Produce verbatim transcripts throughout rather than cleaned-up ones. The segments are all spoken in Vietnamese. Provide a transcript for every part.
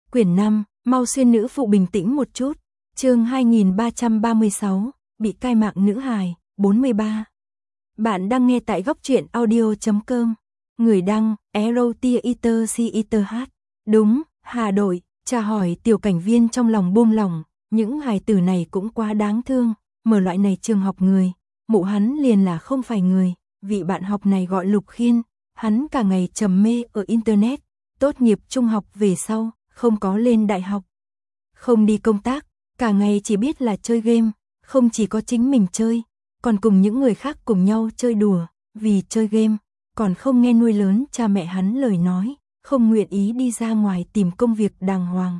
Quyển năm, mau xuyên nữ phụ bình tĩnh một chút. Chương hai nghìn ba trăm ba mươi sáu, bị cai mạng nữ hài, bốn mươi ba. Bạn đang nghe tại góc truyện audio chấm com. Người đăng, Erotia C I T H. Đúng, Hà Đội, tra hỏi tiểu cảnh viên trong lòng buông lỏng, những hài tử này cũng quá đáng thương, mở loại này trường học người, mụ hắn liền là không phải người, vị bạn học này gọi Lục Khiên, hắn cả ngày trầm mê ở internet, tốt nghiệp trung học về sau, không có lên đại học, không đi công tác, cả ngày chỉ biết là chơi game, không chỉ có chính mình chơi, còn cùng những người khác cùng nhau chơi đùa, vì chơi game, còn không nghe nuôi lớn cha mẹ hắn lời nói, không nguyện ý đi ra ngoài tìm công việc đàng hoàng.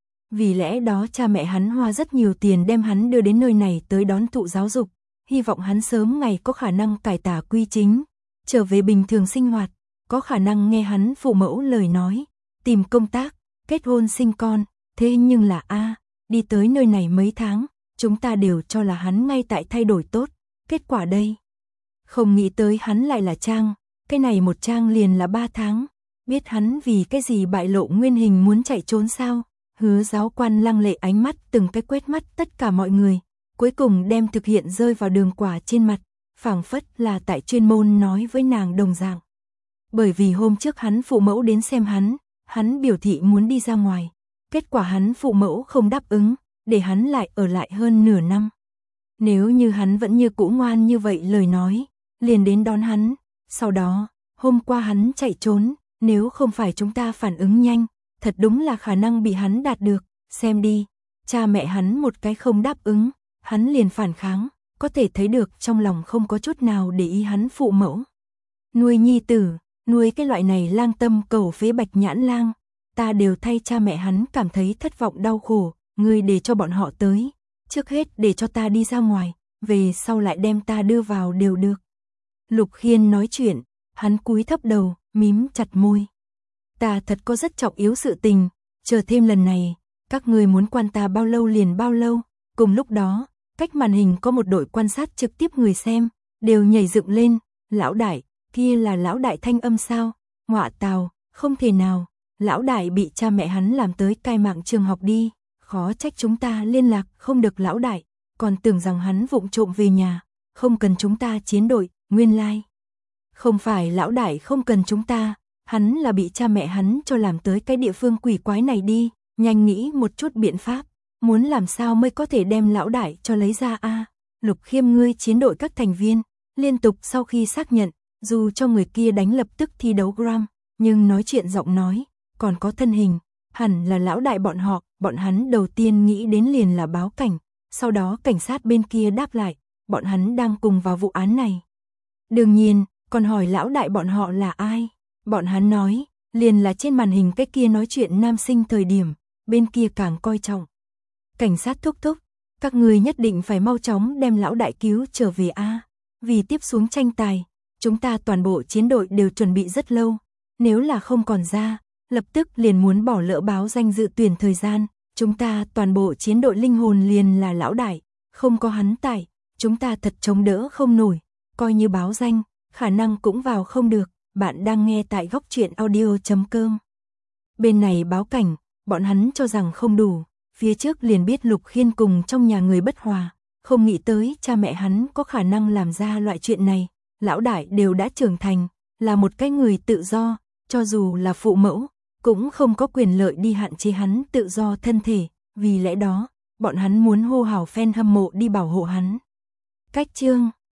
Vì lẽ đó cha mẹ hắn hoa rất nhiều tiền đem hắn đưa đến nơi này tới đón thụ giáo dục, hy vọng hắn sớm ngày có khả năng cải tà quy chính, trở về bình thường sinh hoạt, có khả năng nghe hắn phụ mẫu lời nói, tìm công tác, kết hôn sinh con, thế nhưng là a, đi tới nơi này mấy tháng, chúng ta đều cho là hắn ngay tại thay đổi tốt, kết quả đây. Không nghĩ tới hắn lại là trang, cái này một trang liền là ba tháng, biết hắn vì cái gì bại lộ nguyên hình muốn chạy trốn sao, Hứa giáo quan lăng lệ ánh mắt từng cái quét mắt tất cả mọi người, cuối cùng đem thực hiện rơi vào đường quả trên mặt, phảng phất là tại chuyên môn nói với nàng đồng dạng. Bởi vì hôm trước hắn phụ mẫu đến xem hắn, hắn biểu thị muốn đi ra ngoài, kết quả hắn phụ mẫu không đáp ứng, để hắn lại ở lại hơn nửa năm. Nếu như hắn vẫn như cũ ngoan như vậy lời nói, liền đến đón hắn, sau đó, hôm qua hắn chạy trốn, nếu không phải chúng ta phản ứng nhanh, thật đúng là khả năng bị hắn đạt được, xem đi, cha mẹ hắn một cái không đáp ứng, hắn liền phản kháng, có thể thấy được trong lòng không có chút nào để ý hắn phụ mẫu. Nuôi nhi tử, nuôi cái loại này lang tâm cầu phế bạch nhãn lang, ta đều thay cha mẹ hắn cảm thấy thất vọng đau khổ, ngươi để cho bọn họ tới, trước hết để cho ta đi ra ngoài, về sau lại đem ta đưa vào đều được. Lục Khiên nói chuyện, hắn cúi thấp đầu, mím chặt môi. Ta thật có rất trọng yếu sự tình, chờ thêm lần này, các ngươi muốn quan ta bao lâu liền bao lâu. Cùng lúc đó, cách màn hình có một đội quan sát trực tiếp người xem, đều nhảy dựng lên, lão đại, kia là lão đại thanh âm sao, ngọa tào, không thể nào, lão đại bị cha mẹ hắn làm tới cai mạng trường học đi, khó trách chúng ta liên lạc không được lão đại, còn tưởng rằng hắn vụng trộm về nhà, không cần chúng ta chiến đội, nguyên lai. Like. Không phải lão đại không cần chúng ta, hắn là bị cha mẹ hắn cho làm tới cái địa phương quỷ quái này đi, nhanh nghĩ một chút biện pháp, muốn làm sao mới có thể đem lão đại cho lấy ra a. À, Lục Khiêm ngươi chiến đội các thành viên, liên tục sau khi xác nhận, dù cho người kia đánh lập tức thi đấu gram, nhưng nói chuyện giọng nói, còn có thân hình, hẳn là lão đại bọn họ, bọn hắn đầu tiên nghĩ đến liền là báo cảnh, sau đó cảnh sát bên kia đáp lại, bọn hắn đang cùng vào vụ án này. Đương nhiên, còn hỏi lão đại bọn họ là ai? Bọn hắn nói, liền là trên màn hình cái kia nói chuyện nam sinh thời điểm, bên kia càng coi trọng. Cảnh sát thúc thúc, các người nhất định phải mau chóng đem lão đại cứu trở về a. À. Vì tiếp xuống tranh tài, chúng ta toàn bộ chiến đội đều chuẩn bị rất lâu, nếu là không còn ra, lập tức liền muốn bỏ lỡ báo danh dự tuyển thời gian, chúng ta toàn bộ chiến đội linh hồn liền là lão đại, không có hắn tại, chúng ta thật chống đỡ không nổi, coi như báo danh, khả năng cũng vào không được. Bạn đang nghe tại góc truyện audio chấm com. Bên này báo cảnh, bọn hắn cho rằng không đủ, phía trước liền biết Lục Khiên cùng trong nhà người bất hòa, không nghĩ tới cha mẹ hắn có khả năng làm ra loại chuyện này, lão đại đều đã trưởng thành, là một cái người tự do, cho dù là phụ mẫu, cũng không có quyền lợi đi hạn chế hắn tự do thân thể, vì lẽ đó, bọn hắn muốn hô hào fan hâm mộ đi bảo hộ hắn. Cách chương